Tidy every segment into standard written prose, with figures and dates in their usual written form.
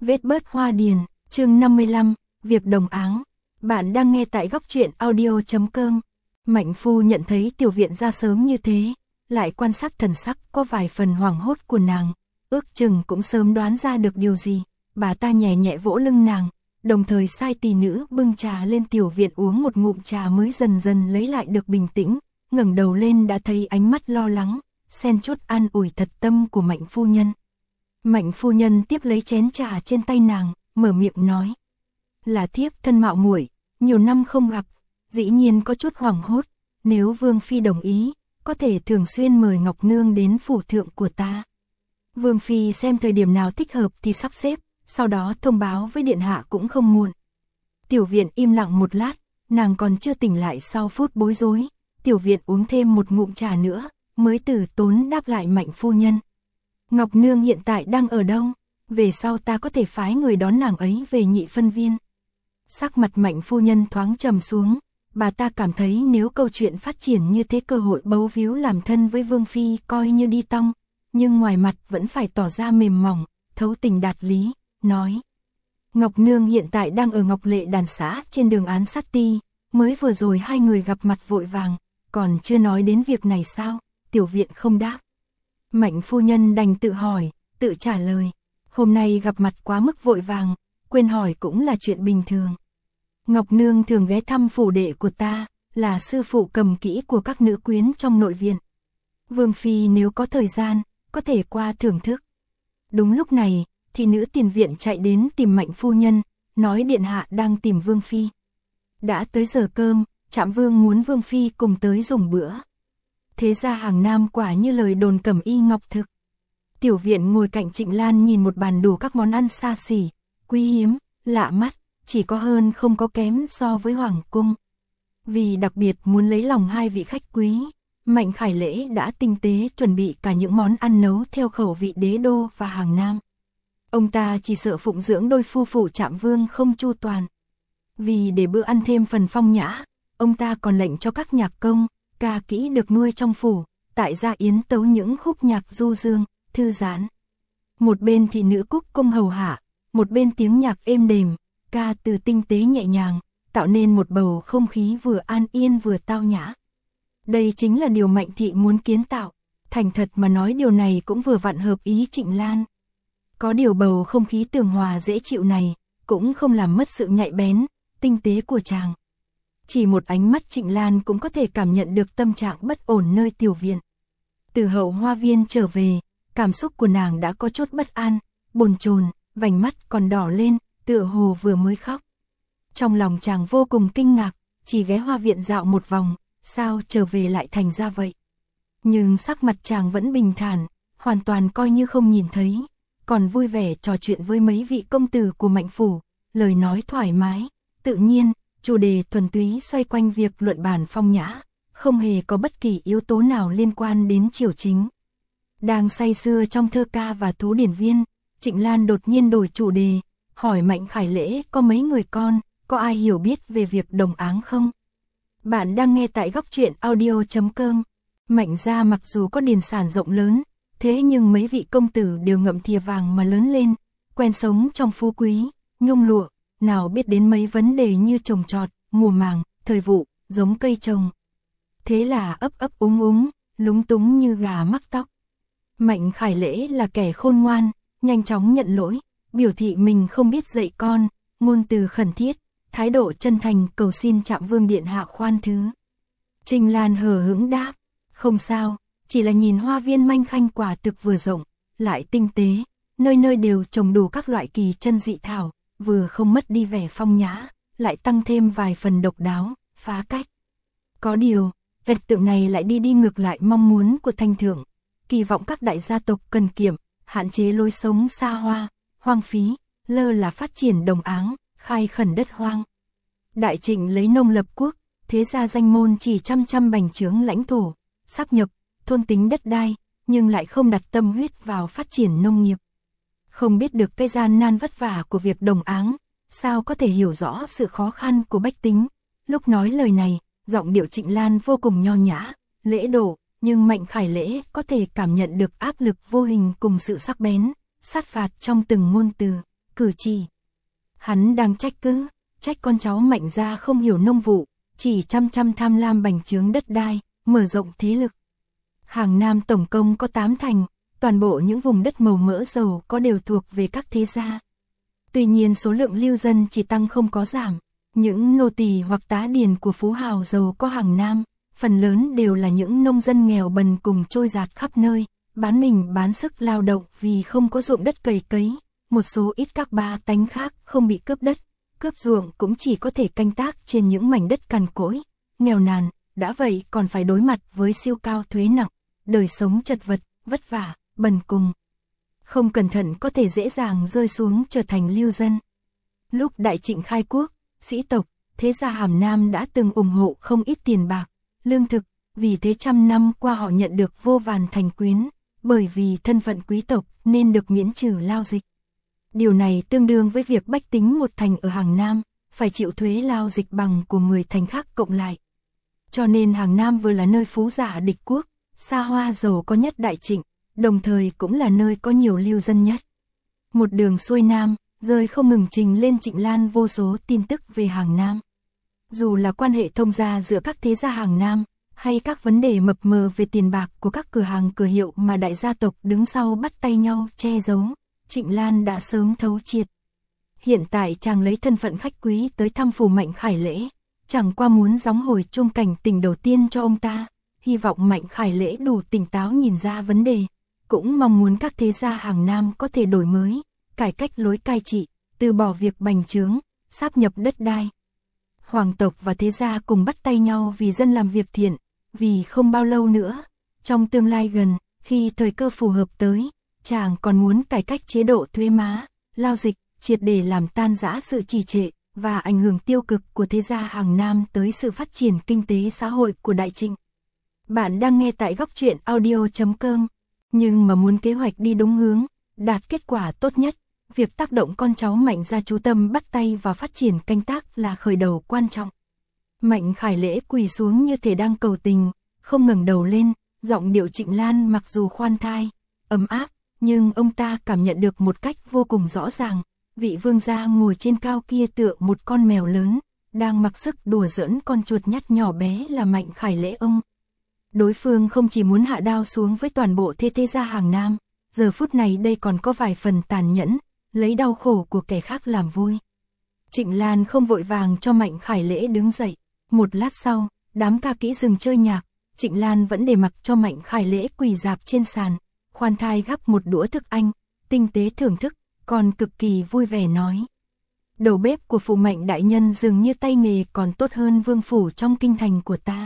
Vết bớt hoa điền, chương 55, việc đồng áng. Bạn đang nghe tại góc truyện audio.com. Mạnh phu nhận thấy tiểu viện ra sớm như thế, lại quan sát thần sắc có vài phần hoảng hốt của nàng, ước chừng cũng sớm đoán ra được điều gì. Bà ta nhẹ nhẹ vỗ lưng nàng, đồng thời sai tỳ nữ bưng trà lên tiểu viện uống một ngụm trà mới dần dần lấy lại được bình tĩnh, ngẩng đầu lên đã thấy ánh mắt lo lắng, xen chút an ủi thật tâm của Mạnh phu nhân. Mạnh phu nhân tiếp lấy chén trà trên tay nàng, mở miệng nói: "Là thiếp thân mạo muội, nhiều năm không gặp, dĩ nhiên có chút hoảng hốt, nếu Vương phi đồng ý, có thể thường xuyên mời Ngọc nương đến phủ thượng của ta. Vương phi xem thời điểm nào thích hợp thì sắp xếp, sau đó thông báo với điện hạ cũng không muộn." Tiểu viện im lặng một lát, nàng còn chưa tỉnh lại sau phút bối rối, tiểu viện uống thêm một ngụm trà nữa, mới từ tốn đáp lại Mạnh phu nhân: "Ngọc nương hiện tại đang ở đâu? Về sau ta có thể phái người đón nàng ấy về Nhị Phân Viên." Sắc mặt Mạnh phu nhân thoáng trầm xuống, bà ta cảm thấy nếu câu chuyện phát triển như thế cơ hội bấu víu làm thân với Vương phi coi như đi tong, nhưng ngoài mặt vẫn phải tỏ ra mềm mỏng, thấu tình đạt lý, nói: "Ngọc nương hiện tại đang ở Ngọc Lệ đàn xã trên đường Án Sát Ti, mới vừa rồi hai người gặp mặt vội vàng, còn chưa nói đến việc này sao?" Tiểu viện không đáp. Mạnh phu nhân đành tự hỏi, tự trả lời: "Hôm nay gặp mặt quá mức vội vàng, quên hỏi cũng là chuyện bình thường. Ngọc nương thường ghé thăm phủ đệ của ta, là sư phụ cầm kỹ của các nữ quyến trong nội viện. Vương phi nếu có thời gian, có thể qua thưởng thức." Đúng lúc này, thì nữ tiền viện chạy đến tìm Mạnh phu nhân, nói điện hạ đang tìm Vương phi. Đã tới giờ cơm, Trạm Vương muốn Vương phi cùng tới dùng bữa. Thế ra hàng Nam quả như lời đồn cẩm y ngọc thực. Tiểu viện ngồi cạnh Trịnh Lan nhìn một bàn đủ các món ăn xa xỉ, quý hiếm, lạ mắt, chỉ có hơn không có kém so với hoàng cung. Vì đặc biệt muốn lấy lòng hai vị khách quý, Mạnh Khải Lễ đã tinh tế chuẩn bị cả những món ăn nấu theo khẩu vị đế đô và hàng Nam. Ông ta chỉ sợ phụng dưỡng đôi phu phụ Trạm Vương không chu toàn. Vì để bữa ăn thêm phần phong nhã, ông ta còn lệnh cho các nhạc công, ca kỹ được nuôi trong phủ, tại gia yến tấu những khúc nhạc du dương, thư giãn. Một bên thị nữ cúc cung hầu hạ, một bên tiếng nhạc êm đềm, ca từ tinh tế nhẹ nhàng, tạo nên một bầu không khí vừa an yên vừa tao nhã. Đây chính là điều Mạnh thị muốn kiến tạo, thành thật mà nói điều này cũng vừa vặn hợp ý Trịnh Lan. Có điều bầu không khí tường hòa dễ chịu này, cũng không làm mất sự nhạy bén, tinh tế của chàng. Chỉ một ánh mắt Trịnh Lan cũng có thể cảm nhận được tâm trạng bất ổn nơi tiểu viện. Từ Hậu Hoa Viên trở về, cảm xúc của nàng đã có chút bất an, bồn chồn, vành mắt còn đỏ lên, tựa hồ vừa mới khóc. Trong lòng chàng vô cùng kinh ngạc, chỉ ghé hoa viện dạo một vòng, sao trở về lại thành ra vậy? Nhưng sắc mặt chàng vẫn bình thản, hoàn toàn coi như không nhìn thấy, còn vui vẻ trò chuyện với mấy vị công tử của Mạnh phủ, lời nói thoải mái, tự nhiên, chủ đề thuần túy xoay quanh việc luận bàn phong nhã, không hề có bất kỳ yếu tố nào liên quan đến triều chính. Đang say sưa trong thơ ca và thú điển viên, Trịnh Lan đột nhiên đổi chủ đề, hỏi Mạnh Khải Lễ có mấy người con, có ai hiểu biết về việc đồng áng không? Bạn đang nghe tại góc truyện audio.com. Mạnh gia mặc dù có điền sản rộng lớn, thế nhưng mấy vị công tử đều ngậm thìa vàng mà lớn lên, quen sống trong phú quý, nhung lụa, nào biết đến mấy vấn đề như trồng trọt, mùa màng, thời vụ, giống cây trồng. Thế là ấp ấp úng úng, lúng túng như gà mắc tóc. Mạnh Khải Lễ là kẻ khôn ngoan, nhanh chóng nhận lỗi, biểu thị mình không biết dạy con, ngôn từ khẩn thiết, thái độ chân thành cầu xin Trạm Vương điện hạ khoan thứ. Trinh Lan hờ hững đáp: "Không sao, chỉ là nhìn hoa viên manh khanh quả thực vừa rộng, lại tinh tế, nơi nơi đều trồng đủ các loại kỳ chân dị thảo, vừa không mất đi vẻ phong nhã, lại tăng thêm vài phần độc đáo, phá cách. Có điều, vật tượng này lại đi ngược lại mong muốn của Thanh thượng, kỳ vọng các đại gia tộc cần kiệm, hạn chế lối sống xa hoa, hoang phí, lơ là phát triển đồng áng, khai khẩn đất hoang. Đại Trịnh lấy nông lập quốc, thế ra danh môn chỉ chăm bành trướng lãnh thổ, sáp nhập, thôn tính đất đai, nhưng lại không đặt tâm huyết vào phát triển nông nghiệp. Không biết được cái gian nan vất vả của việc đồng áng, sao có thể hiểu rõ sự khó khăn của bách tính." Lúc nói lời này, giọng điệu Trịnh Lan vô cùng nho nhã, lễ độ, nhưng Mạnh Khải Lễ có thể cảm nhận được áp lực vô hình cùng sự sắc bén, sát phạt trong từng ngôn từ, cử chỉ. Hắn đang trách con cháu Mạnh gia không hiểu nông vụ, chỉ chăm tham lam bành trướng đất đai, mở rộng thế lực. Hàng Nam tổng cộng có 8 thành, toàn bộ những vùng đất màu mỡ dầu có đều thuộc về các thế gia. Tuy nhiên số lượng lưu dân chỉ tăng không có giảm, những nô tỳ hoặc tá điền của phú hào giàu có Hàng Nam, phần lớn đều là những nông dân nghèo bần cùng trôi dạt khắp nơi, bán mình bán sức lao động vì không có ruộng đất cày, một số ít các ba tánh khác không bị cướp đất, cướp ruộng cũng chỉ có thể canh tác trên những mảnh đất cằn cỗi, nghèo nàn, đã vậy còn phải đối mặt với siêu cao thuế nặng, đời sống chật vật, vất vả, bần cùng. Không cẩn thận có thể dễ dàng rơi xuống trở thành lưu dân. Lúc Đại Trịnh khai quốc, sĩ tộc, thế gia Hàm Nam đã từng ủng hộ không ít tiền bạc, lương thực, vì thế trăm năm qua họ nhận được vô vàn thành quyến, bởi vì thân phận quý tộc nên được miễn trừ lao dịch. Điều này tương đương với việc bách tính một thành ở Hàng Nam, phải chịu thuế lao dịch bằng của 10 thành khác cộng lại. Cho nên Hàng Nam vừa là nơi phú giả địch quốc, xa hoa giàu có nhất Đại Trịnh, đồng thời cũng là nơi có nhiều lưu dân nhất. Một đường xuôi Nam, rơi không ngừng trình lên Trịnh Lan vô số tin tức về Hàng Nam. Dù là quan hệ thông gia giữa các thế gia Hàng Nam, hay các vấn đề mập mờ về tiền bạc của các cửa hàng cửa hiệu mà đại gia tộc đứng sau bắt tay nhau che giấu, Trịnh Lan đã sớm thấu triệt. Hiện tại chàng lấy thân phận khách quý tới thăm phủ Mạnh Khải Lễ, chẳng qua muốn gióng hồi chung cảnh tình đầu tiên cho ông ta, hy vọng Mạnh Khải Lễ đủ tỉnh táo nhìn ra vấn đề, cũng mong muốn các thế gia Hàng Nam có thể đổi mới, cải cách lối cai trị, từ bỏ việc bành trướng, sáp nhập đất đai. Hoàng tộc và thế gia cùng bắt tay nhau vì dân làm việc thiện, vì không bao lâu nữa, trong tương lai gần, khi thời cơ phù hợp tới, chàng còn muốn cải cách chế độ thuế má, lao dịch, triệt để làm tan rã sự trì trệ và ảnh hưởng tiêu cực của thế gia Hàng Nam tới sự phát triển kinh tế xã hội của Đại Trịnh. Bạn đang nghe tại Góc Truyện Audio.com, nhưng mà muốn kế hoạch đi đúng hướng, đạt kết quả tốt nhất, việc tác động con cháu Mạnh gia chú tâm bắt tay vào phát triển canh tác là khởi đầu quan trọng. Mạnh Khải Lễ quỳ xuống như thể đang cầu tình, không ngẩng đầu lên, giọng điệu Trịnh Lan mặc dù khoan thai, ấm áp, nhưng ông ta cảm nhận được một cách vô cùng rõ ràng, vị vương gia ngồi trên cao kia tựa một con mèo lớn, đang mặc sức đùa giỡn con chuột nhắt nhỏ bé là Mạnh Khải Lễ ông. Đối phương không chỉ muốn hạ đao xuống với toàn bộ thế gia Hàng Nam, giờ phút này đây còn có vài phần tàn nhẫn, lấy đau khổ của kẻ khác làm vui. Trịnh Lan không vội vàng cho Mạnh Khải Lễ đứng dậy, một lát sau, đám ca kỹ dừng chơi nhạc, Trịnh Lan vẫn để mặc cho Mạnh Khải Lễ quỳ rạp trên sàn, khoan thai gắp một đũa thức ăn, tinh tế thưởng thức, còn cực kỳ vui vẻ nói. Đầu bếp của phủ Mạnh đại nhân dường như tay nghề còn tốt hơn vương phủ trong kinh thành của ta.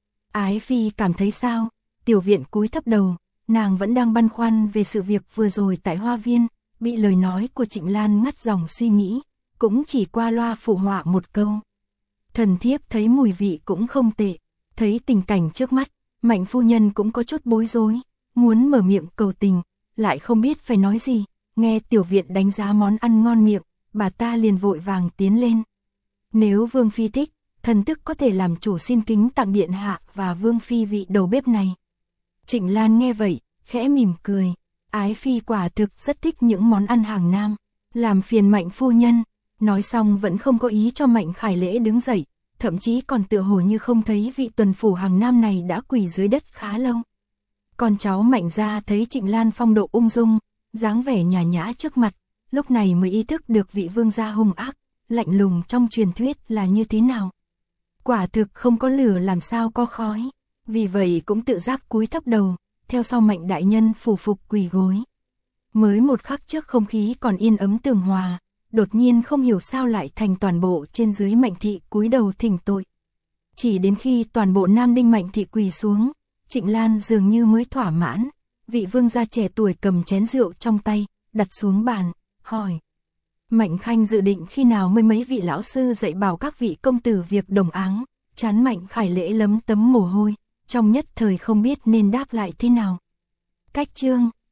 Ái Phi cảm thấy sao? Tiểu Viện cúi thấp đầu, nàng vẫn đang băn khoăn về sự việc vừa rồi tại Hoa Viên, bị lời nói của Trịnh Lan ngắt dòng suy nghĩ, cũng chỉ qua loa phụ họa một câu. Thần thiếp thấy mùi vị cũng không tệ, thấy tình cảnh trước mắt, Mạnh phu nhân cũng có chút bối rối, muốn mở miệng cầu tình, lại không biết phải nói gì, nghe Tiểu Viện đánh giá món ăn ngon miệng, bà ta liền vội vàng tiến lên. Nếu Vương Phi thích, thần tức có thể làm chủ xin kính tặng điện hạ và Vương Phi vị đầu bếp này. Trịnh Lan nghe vậy, khẽ mỉm cười, Ái Phi quả thực rất thích những món ăn Hàng Nam, làm phiền Mạnh phu nhân. Nói xong vẫn không có ý cho Mạnh Khải Lễ đứng dậy, thậm chí còn tựa hồ như không thấy vị tuần phủ Hàng Nam này đã quỳ dưới đất khá lâu. Con cháu Mạnh gia thấy Trịnh Lan phong độ ung dung, dáng vẻ nhã nhã trước mặt, lúc này mới ý thức được vị vương gia hung ác, lạnh lùng trong truyền thuyết là như thế nào. Quả thực không có lửa làm sao có khói, vì vậy cũng tự giác cúi thấp đầu, theo sau Mạnh đại nhân phủ phục quỳ gối. Mới một khắc trước không khí còn yên ấm tường hòa, đột nhiên không hiểu sao lại thành toàn bộ trên dưới Mạnh thị cúi đầu thỉnh tội. Chỉ đến khi toàn bộ Nam Đinh Mạnh thị quỳ xuống, Trịnh Lan dường như mới thỏa mãn, vị vương gia trẻ tuổi cầm chén rượu trong tay, đặt xuống bàn, hỏi. Mạnh Khanh dự định khi nào mới mấy vị lão sư dạy bảo các vị công tử việc đồng áng, chán Mạnh Khải Lễ lấm tấm mồ hôi, trong nhất thời không biết nên đáp lại thế nào. Cách chương